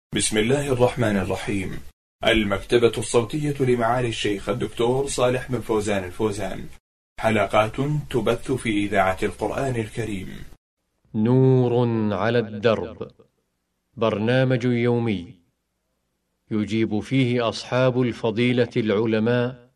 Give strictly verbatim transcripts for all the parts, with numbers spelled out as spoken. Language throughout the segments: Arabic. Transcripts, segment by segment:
بسم الله الرحمن الرحيم. المكتبة الصوتية لمعالي الشيخ الدكتور صالح بن فوزان الفوزان، حلقات تبث في إذاعة القرآن الكريم. نور على الدرب، برنامج يومي يجيب فيه أصحاب الفضيلة العلماء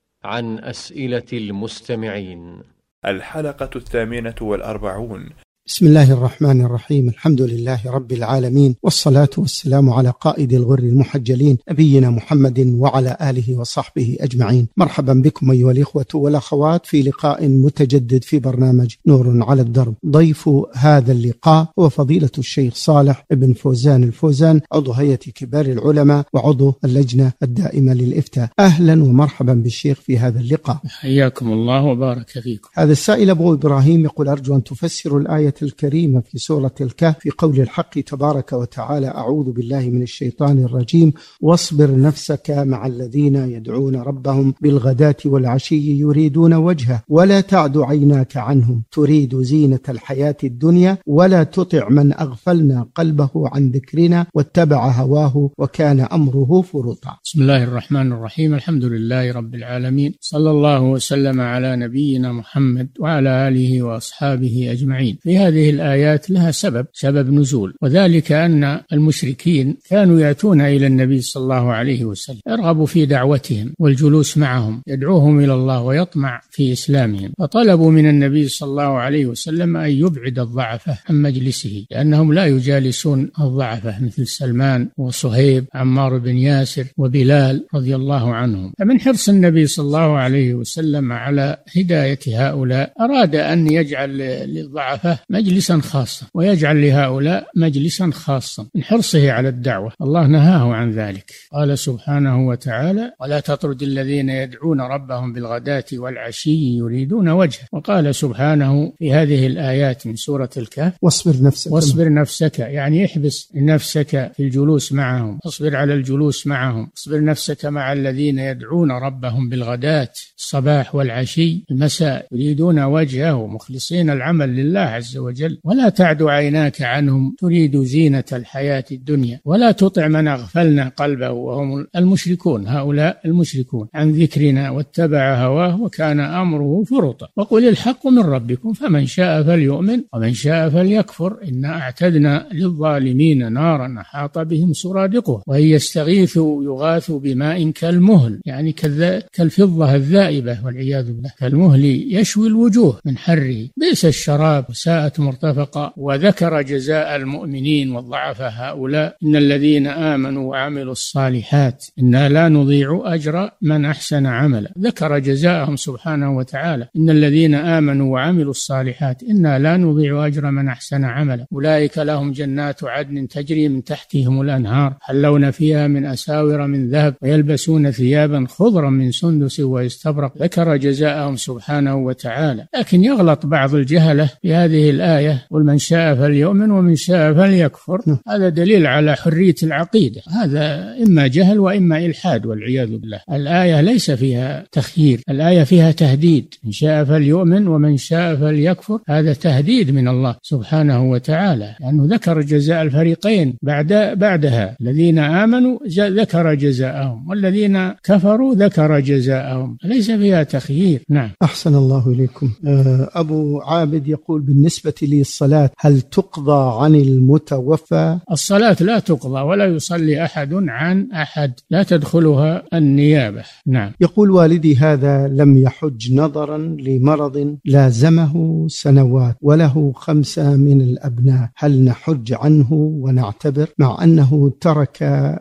عن أسئلة المستمعين. الحلقة الثامنة والأربعون. بسم الله الرحمن الرحيم. الحمد لله رب العالمين، والصلاة والسلام على قائد الغر المحجلين نبينا محمد وعلى آله وصحبه أجمعين. مرحبا بكم أيها الإخوة والأخوات في لقاء متجدد في برنامج نور على الدرب. ضيف هذا اللقاء هو فضيلة الشيخ صالح بن فوزان الفوزان، عضو هيئة كبار العلماء وعضو اللجنة الدائمة للإفتاء. أهلا ومرحبا بالشيخ في هذا اللقاء. حياكم الله وبارك فيكم. هذا السائل أبو إبراهيم يقول: أرجو أن تفسر الآية الكريمة في سورة الكهف في قول الحق تبارك وتعالى: أعوذ بالله من الشيطان الرجيم، واصبر نفسك مع الذين يدعون ربهم بالغداة والعشي يريدون وجهه ولا تعد عيناك عنهم تريد زينة الحياة الدنيا ولا تطع من أغفلنا قلبه عن ذكرنا واتبع هواه وكان أمره فرطا. بسم الله الرحمن الرحيم. الحمد لله رب العالمين، صلى الله وسلم على نبينا محمد وعلى آله وأصحابه أجمعين. في هذه الآيات لها سبب سبب نزول، وذلك أن المشركين كانوا يأتون إلى النبي صلى الله عليه وسلم يرغبوا في دعوتهم والجلوس معهم، يدعوهم إلى الله ويطمع في إسلامهم، فطلبوا من النبي صلى الله عليه وسلم أن يبعد الضعفة عن مجلسه، لأنهم لا يجالسون الضعفة مثل سلمان وصهيب عمار بن ياسر وبلال رضي الله عنهم. فمن حرص النبي صلى الله عليه وسلم على هداية هؤلاء أراد أن يجعل للضعفة مجلسا خاصا ويجعل لهؤلاء مجلسا خاصا من حرصه على الدعوة. الله نهاه عن ذلك، قال سبحانه وتعالى: ولا تطرد الذين يدعون ربهم بالغداة والعشي يريدون وجهه. وقال سبحانه في هذه الآيات من سورة الكهف: واصبر نفسك واصبر نفسك، يعني احبس نفسك في الجلوس معهم، اصبر على الجلوس معهم، اصبر نفسك مع الذين يدعون ربهم بالغداة الصباح والعشي المساء يريدون وجهه مخلصين العمل لله عز وجل، ولا تعد عيناك عنهم تريد زينة الحياة الدنيا ولا تطع من أغفلنا قلبه، وهم المشركون، هؤلاء المشركون، عن ذكرنا واتبع هواه وكان أمره فرطا. وقل الحق من ربكم فمن شاء فليؤمن ومن شاء فليكفر إنا أعتدنا للظالمين نارا أحاط بهم سرادقها وإن يستغيثوا يغاثوا بماء كالمهل، يعني كالفضة الذائبة والعياذ بالله، كالمهل يشوي الوجوه من حره، بئس الشراب وساءت مرتفقا. وذكر جزاء المؤمنين والضعفاء هؤلاء: إن الذين آمنوا وعملوا الصالحات إنا لا نضيع أجر من أحسن عملا. ذكر جزاءهم سبحانه وتعالى: إن الذين آمنوا وعملوا الصالحات إنا لا نضيع أجر من أحسن عملا أولئك لهم جنات عدن تجري من تحتهم الأنهار يحلون فيها من أساور من ذهب ويلبسون ثيابا خضرا من سندس واستبرق. ذكر جزاءهم سبحانه وتعالى. لكن يغلط بعض الجهلة في هذه الآية: قل من شاء فليؤمن ومن شاء فليكفر. هذا دليل على حرية العقيدة، هذا إما جهل وإما إلحاد والعياذ بالله. الآية ليس فيها تخيير، الآية فيها تهديد: من شاء فليؤمن ومن شاء فليكفر. هذا تهديد من الله سبحانه وتعالى، لأنه ذكر جزاء الفريقين بعد بعدها. الذين آمنوا ذكر جزاءهم والذين كفروا ذكر جزاءهم، ليس فيها تخيير. نعم. أحسن الله إليكم. أبو عابد يقول: بالنسبة للصلاة هل تقضى عن المتوفى؟ الصلاة لا تقضى ولا يصلي أحد عن أحد، لا تدخلها النيابة. نعم. يقول: والدي هذا لم يحج نظرا لمرض لازمه سنوات وله خمسة من الأبناء، هل نحج عنه ونعتبر مع أنه ترك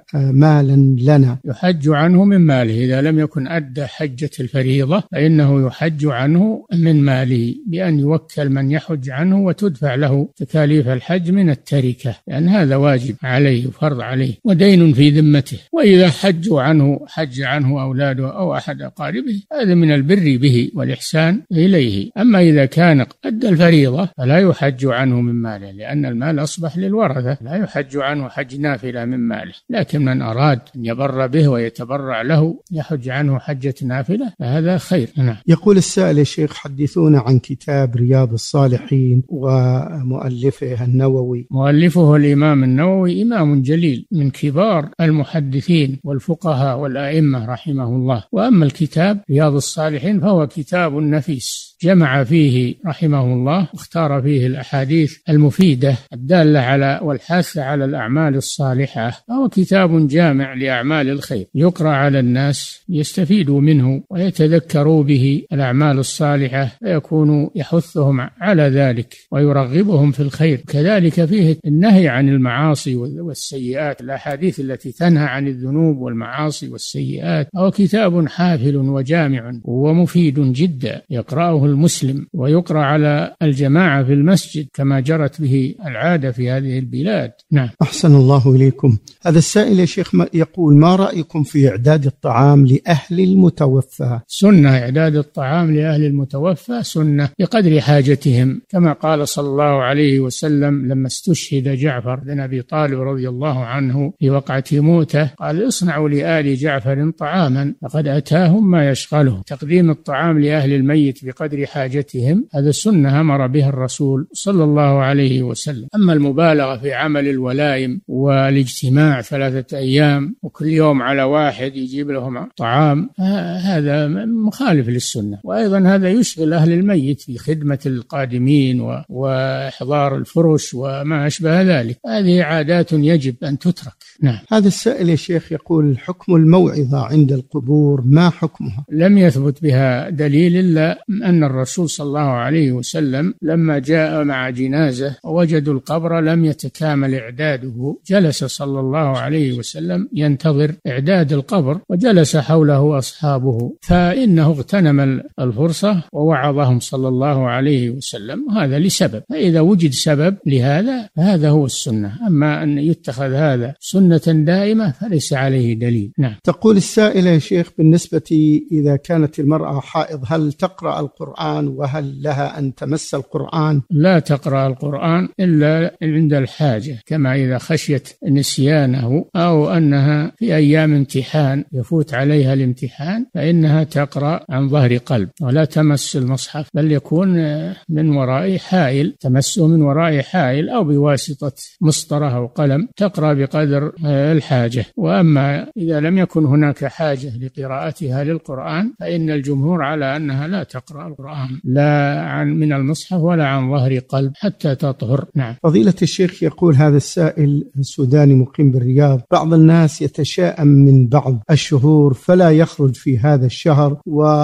مالا لنا؟ يحج عنه من ماله، إذا لم يكن أدى حجة الفريضة فإنه يحج عنه من ماله بأن يوكل من يحج عنه وتدفع له تكاليف الحج من التركة، لأن هذا واجب عليه وفرض عليه ودين في ذمته. وإذا حجوا عنه حج عنه أولاده أو أحد أقاربه هذا من البر به والإحسان إليه. أما إذا كان أدى الفريضة فلا يحج عنه من ماله، لأن المال أصبح للورثة، لا يحج عنه حج نافلة من ماله. لكن من أراد أن يبر به ويتبرع له يحج عنه حجة نافلة فهذا خير. نعم. يقول السائل: يا شيخ حدثونا عن كتاب رياض الصالحين الصالحين ومؤلفه النووي؟ مؤلفه الإمام النووي إمام جليل من كبار المحدثين والفقهاء والأئمة رحمه الله. وأما الكتاب رياض الصالحين فهو كتاب نفيس جمع فيه رحمه الله، اختار فيه الأحاديث المفيدة الدالة على والحاثة على الأعمال الصالحة، فهو كتاب جامع لأعمال الخير يقرأ على الناس يستفيدوا منه ويتذكروا به الأعمال الصالحة، فيكون يحثهم على ذلك ويرغبهم في الخير. كذلك فيه النهي عن المعاصي والسيئات، الأحاديث التي تنهى عن الذنوب والمعاصي والسيئات. هو كتاب حافل وجامع ومفيد جدا، يقرأه المسلم ويقرأ على الجماعة في المسجد كما جرت به العادة في هذه البلاد. نعم. أحسن الله إليكم. هذا السائل يا شيخ يقول: ما رأيكم في إعداد الطعام لأهل المتوفى؟ سنة إعداد الطعام لأهل المتوفى، سنة بقدر حاجتهم، كما قال صلى الله عليه وسلم لما استشهد جعفر بن أبي طالب رضي الله عنه في وقعة موته، قال: اصنعوا لآل جعفر طعاما فقد أتاهم ما يشغلهم. تقديم الطعام لأهل الميت بقدر حاجتهم هذا سنة أمر بها الرسول صلى الله عليه وسلم. أما المبالغة في عمل الولائم والاجتماع ثلاثة أيام وكل يوم على واحد يجيب لهم طعام، هذا مخالف للسنة، وأيضا هذا يشغل أهل الميت في خدمة القادمين وإحضار الفرش وما أشبه ذلك. هذه عادات يجب أن تترك. نعم. هذا السائل يا شيخ يقول: حكم الموعظة عند القبور ما حكمها؟ لم يثبت بها دليل إلا أن الرسول صلى الله عليه وسلم لما جاء مع جنازة ووجدوا القبر لم يتكامل إعداده، جلس صلى الله عليه وسلم ينتظر إعداد القبر وجلس حوله أصحابه، فإنه اغتنم الفرصة ووعظهم صلى الله عليه وسلم، وهذا لسبب. فإذا وجد سبب لهذا فهذا هو السنة، أما أن يتخذ هذا سنة دائمة فليس عليه دليل. نعم. تقول السائلة يا شيخ: بالنسبة إذا كانت المرأة حائض هل تقرأ القرآن، وهل لها أن تمس القرآن؟ لا تقرأ القرآن إلا عند الحاجة، كما إذا خشيت نسيانه أو أنها في أيام امتحان يفوت عليها الامتحان فإنها تقرأ عن ظهر قلب ولا تمس المصحف، بل يكون من وراء حائل، تمسه من وراء حائل أو بواسطة مسطرة أو قلم، تقرأ بقدر الحاجة. وأما إذا لم يكن هناك حاجة لقراءتها للقرآن فإن الجمهور على أنها لا تقرأ القرآن لا عن من المصحف ولا عن ظهر قلب حتى تطهر. نعم. فضيلة الشيخ يقول هذا السائل السوداني مقيم بالرياض: بعض الناس يتشائم من بعض الشهور فلا يخرج في هذا الشهر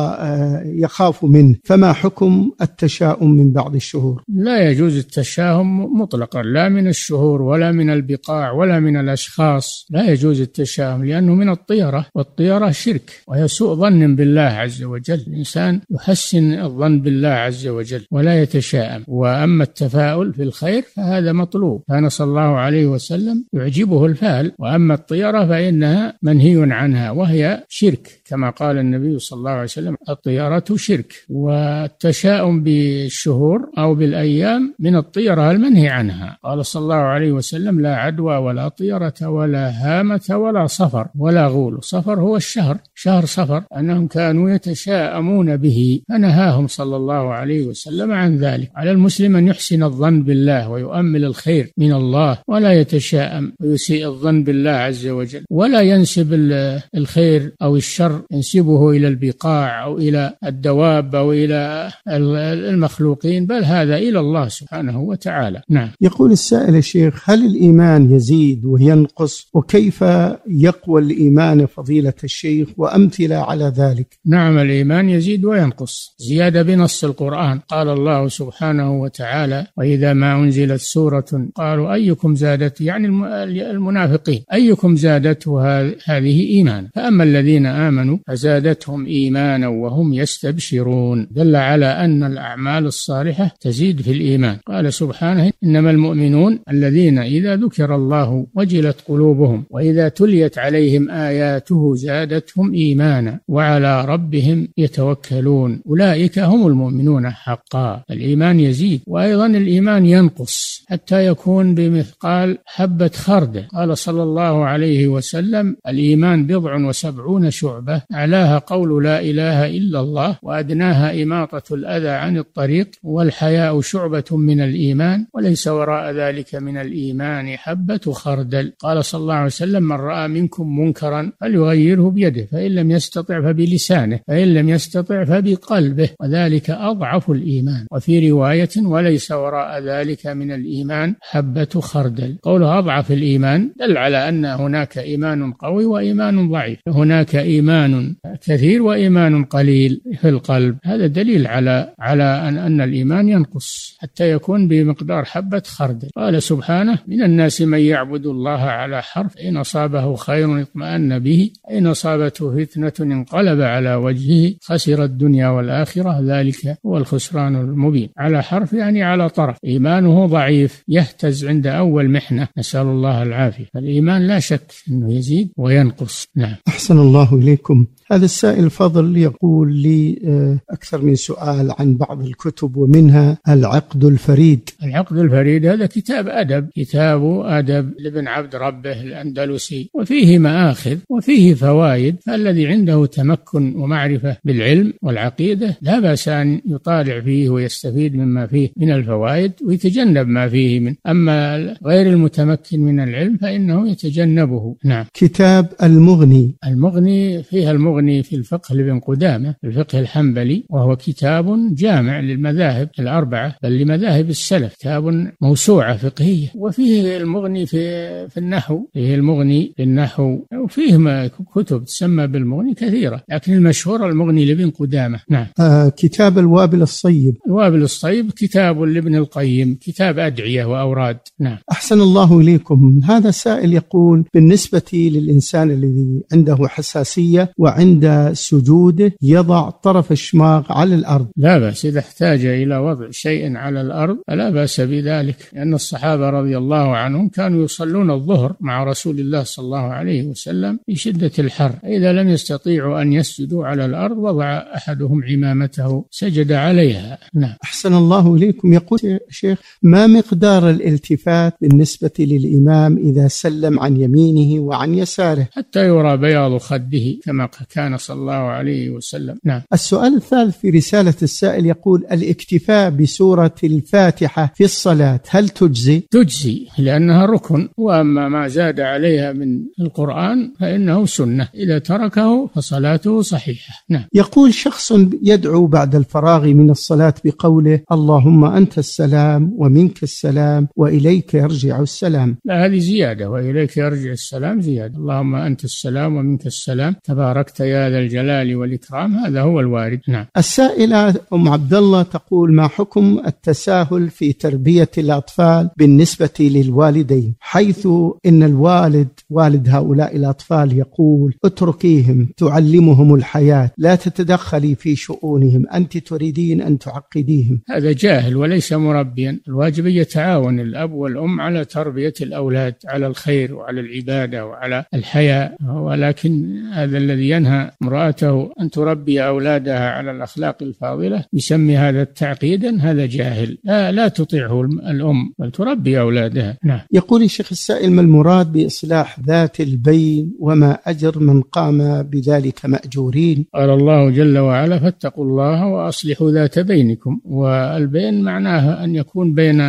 ويخاف منه، فما حكم التشاؤم من بعض الشهور؟ لا يجوز التشاؤم مطلقا، لا من الشهور ولا من البقاع ولا من الأشخاص، لا يجوز التشاؤم لأنه من الطيرة، والطيرة شرك وهي سوء ظن بالله عز وجل. الإنسان يحسن الظن بالله عز وجل ولا يتشاءم. وأما التفاؤل في الخير فهذا مطلوب، كان صلى الله عليه وسلم يعجبه الفال. وأما الطيرة فإنها منهي عنها وهي شرك، كما قال النبي صلى الله عليه وسلم: الطيرة شرك. والتشاؤم بالشهور أو بالأيام من الطيرة المنهي عنها، قال صلى الله عليه وسلم: لا عدوى ولا طيرة ولا هامة ولا صفر ولا غول. صفر هو الشهر، شهر صفر، أنهم كانوا يتشاءمون به فنهاهم صلى الله عليه وسلم عن ذلك. على المسلم أن يحسن الظن بالله ويؤمل الخير من الله ولا يتشاءم ويسيء الظن بالله عز وجل، ولا ينسب الخير أو الشر ينسبه إلى البقاع أو إلى الدواب أو إلى المخلوقين، بل هذا إلى الله سبحانه وتعالى. نعم. يقول السائل يا شيخ: هل الإيمان يزيد وينقص، وكيف يقوى الإيمان فضيلة الشيخ، وأمثلة على ذلك؟ نعم، الإيمان يزيد وينقص زيادة بنص القرآن. قال الله سبحانه وتعالى: وإذا ما أنزلت سورة قالوا أيكم زادت، يعني المنافقين، أيكم زادته هذه إيمان، فأما الذين آمنوا فزادتهم إيمانا وهم يستبشرون. دل على أن الأعمال الصالحة تزيد في الإيمان. قال سبحانه: إنما المؤمنون الذين إذا ذكر الله وجلت قلوبهم وإذا تليت عليهم آياته زادتهم إيمانا وعلى ربهم يتوكلون أولئك أولئك هم المؤمنون حقا. الإيمان يزيد، وأيضا الإيمان ينقص حتى يكون بمثقال حبة خردل. قال صلى الله عليه وسلم: الإيمان بضع وسبعون شعبة، أعلاها قول لا إله إلا الله، وأدناها إماطة الأذى عن الطريق، والحياء شعبة من الإيمان، وليس وراء ذلك من الإيمان حبة خردل. قال صلى الله عليه وسلم: من رأى منكم منكرا فليغيره بيده، فإن لم يستطع فبلسانه، فإن لم يستطع فبقلبه، وذلك أضعف الإيمان. وفي رواية: وليس وراء ذلك من الإيمان حبة خردل. قوله أضعف الإيمان دل على أن هناك إيمان قوي وإيمان ضعيف، هناك إيمان كثير وإيمان قليل في القلب. هذا دليل على على أن, أن الإيمان ينقص حتى يكون بمقدار حبة خردل. قال سبحانه: من الناس من يعبد الله على حرف، إن أصابه خير اطمأن به، إن أصابته فتنة انقلب على وجهه، خسر الدنيا والآخرة، ذلك هو الخسران المبين. على حرف يعني على طرف، إيمانه ضعيف يهتز عند أول محنة، نسأل الله العافية. فالإيمان لا شك أنه يزيد وينقص. نعم. أحسن الله إليكم. هذا السائل الفضل يقول لي أكثر من سؤال عن بعض الكتب، ومنها العقد الفريد. العقد الفريد هذا كتاب أدب، كتاب أدب لابن عبد ربه الأندلسي، وفيه مآخذ وفيه فوائد، فالذي عنده تمكن ومعرفة بالعلم والعقيدة لا بأس أن يطالع فيه ويستفيد مما فيه من الفوائد ويتجنب ما فيه من، أما غير المتمكن من العلم فإنه يتجنبه. نعم. كتاب المغني. المغني فيها المغني في الفقه لابن قدامة، الفقه الحنبلي، وهو كتاب جامع للمذاهب الأربعة بل لمذاهب السلف، كتاب موسوعة فقهية. وفيه المغني في في النحو، فيه المغني في النحو، وفيه كتب تسمى بالمغني كثيرة، لكن المشهور المغني لابن قدامة. نعم. آه كتاب الوابل الصيب. الوابل الصيب كتاب لابن القيم، كتاب أدعية وأوراد. نعم. أحسن الله إليكم. هذا سائل يقول: بالنسبة للإنسان الذي عنده حساسية وعند سجوده يضع طرف الشماغ على الأرض، لا بأس إذا احتاج إلى وضع شيء على الأرض فلا بأس بذلك، لأن الصحابة رضي الله عنهم كانوا يصلون الظهر مع رسول الله صلى الله عليه وسلم في شدة الحر، إذا لم يستطيعوا أن يسجدوا على الأرض وضع أحدهم عمامته سجد عليها. نعم. أحسن الله إليكم. يقول شيخ: ما مقدار الالتفات بالنسبة للإمام إذا سلم عن يمينه وعن يساره؟ حتى يرى بياض خده كما كان صلى الله عليه وسلم. نعم. السؤال الثالث في رسالة السائل يقول: الاكتفاء بسورة الفاتحة في الصلاة هل تجزي؟ تجزي لأنها ركن، وأما ما زاد عليها من القرآن فإنه سنة، إذا تركه فصلاته صحيحة. نعم. يقول شخص يدعو بعد الفراغ من الصلاة بقوله: اللهم أنت السلام ومنك السلام وإليك يرجع السلام. لا، هذه زيادة، وإليك يرجع السلام زيادة. اللهم أنت السلام ومنك السلام تباركت يا ذا الجلال والإكرام، هذا هو الوارد. نعم. السائلة أم عبد الله تقول: ما حكم التساهل في تربية الأطفال بالنسبة للوالدين، حيث إن الوالد والد هؤلاء الأطفال يقول: اتركيهم تعلمهم الحياة، لا تتدخلي في شؤونهم، أنت تريدين أن تعقديهم. هذا جاهل وليس مربيا. الواجب يتعاون الأب والأم على تربية الأولاد على الخير وعلى العبادة وعلى الحياة، ولكن هذا الذي ينهى امرأته أن تربي أولادها على الأخلاق الفاضلة يسمي هذا تعقيدا، هذا جاهل، لا, لا تطيعه الأم بل تربي أولادها. نعم. يقول الشيخ السائل: ما المراد بإصلاح ذات البين، وما أجر من قام بذلك مأجورين؟ قال الله جل وعلا: فاتقوا الله وأصلحوا ذات بينكم. والبين معناه أن يكون بين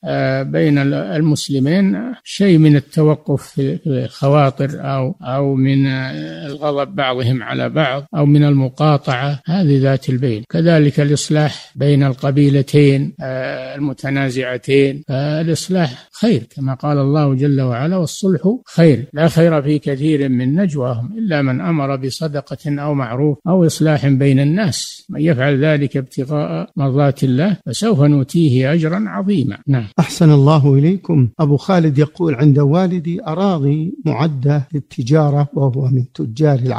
بين المسلمين شيء من التوقف في الخواطر أو أو من الغضب بعضهم على بعض أو من المقاطعة، هذه ذات البين. كذلك الإصلاح بين القبيلتين المتنازعتين، الإصلاح خير كما قال الله جل وعلا: والصلح خير، لا خير في كثير من نجواهم إلا من أمر بصدقة أو معروف أو إصلاح بين الناس، من يفعل ذلك ابتغاء مرضات الله فسوف نؤتيه أجرا عظيما. نعم. أحسن الله إليكم. أبو خالد يقول: عند والدي أراضي معدة للتجارة وهو من تجار العقار،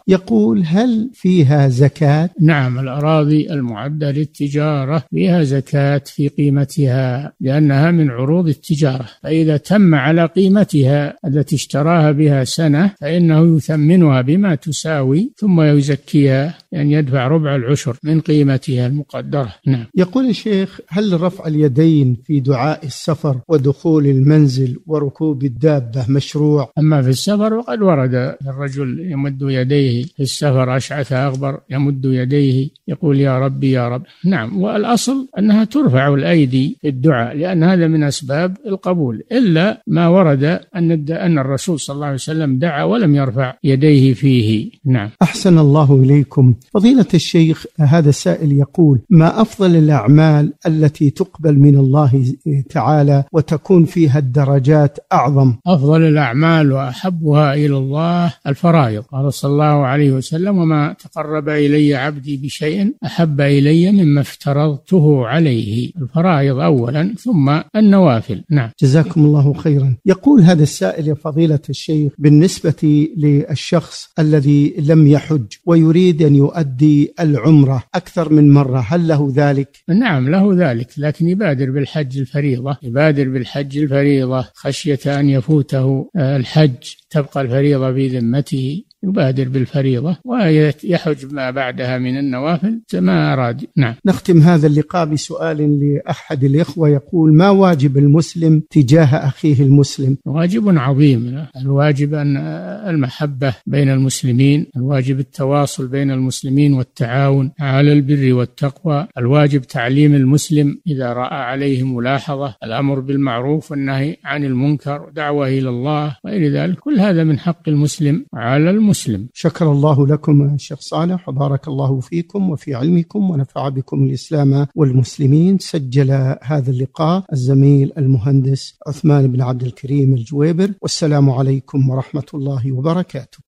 يقول: هل فيها زكاة؟ نعم، الأراضي المعدة للتجارة فيها زكاة في قيمتها لأنها من عروض التجارة، فإذا تم على قيمتها التي اشتراها بها سنة فإنه يثمنها بما تساوي ثم يزكيها، يعني يدفع ربع العشر من قيمتها المقدرة. نعم. يقول الشيخ: هل رفع اليدين في دعاء السفر ودخول المنزل وركوب الدابة مشروع؟ أما في السفر وقد ورد الرجل يمد يديه في السفر أشعث أغبر يمد يديه يقول يا ربي يا رب. نعم، والأصل أنها ترفع الأيدي في الدعاء لأن هذا من أسباب القبول، إلا ما ورد أن أن الرسول صلى الله عليه وسلم دعا ولم يرفع يديه فيه. نعم. أحسن الله إليكم. فضيلة الشيخ، هذا السائل يقول: ما أفضل الأعمال التي تقبل من الله تعالى وتكون فيها الدرجات أعظم؟ أفضل الأعمال وأحبها إلى الله الفرائض. قال صلى الله عليه وسلم: وما تقرب إلي عبدي بشيء أحب إلي مما افترضته عليه. الفرائض أولا ثم النوافل. نعم. جزاكم الله خيرا. يقول هذا السائل: يا فضيلة الشيخ، بالنسبة للشخص الذي لم يحج ويريد أن يؤدي العمرة أكثر من مرة، هل له ذلك؟ نعم له ذلك، لكن يبادر بالحج الفريضة، يبادر بالحج الفريضة خشية أن يفوته الحج، تبقى الفريضة في ذمته، يبادر بالفريضة ويحج ما بعدها من النوافل ما أراد. نعم. نختم هذا اللقاء بسؤال لأحد الإخوة يقول: ما واجب المسلم تجاه أخيه المسلم؟ واجب عظيم. الواجب أن المحبة بين المسلمين، الواجب التواصل بين المسلمين والتعاون على البر والتقوى، الواجب تعليم المسلم إذا رأى عليه ملاحظة، الأمر بالمعروف والنهي عن المنكر ودعوة إلى الله وغير ذلك، كل هذا من حق المسلم على المسلم. مسلم. شكر الله لكم الشيخ صالح وبارك الله فيكم وفي علمكم ونفع بكم الإسلام والمسلمين. سجل هذا اللقاء الزميل المهندس عثمان بن عبد الكريم الجويبر، والسلام عليكم ورحمة الله وبركاته.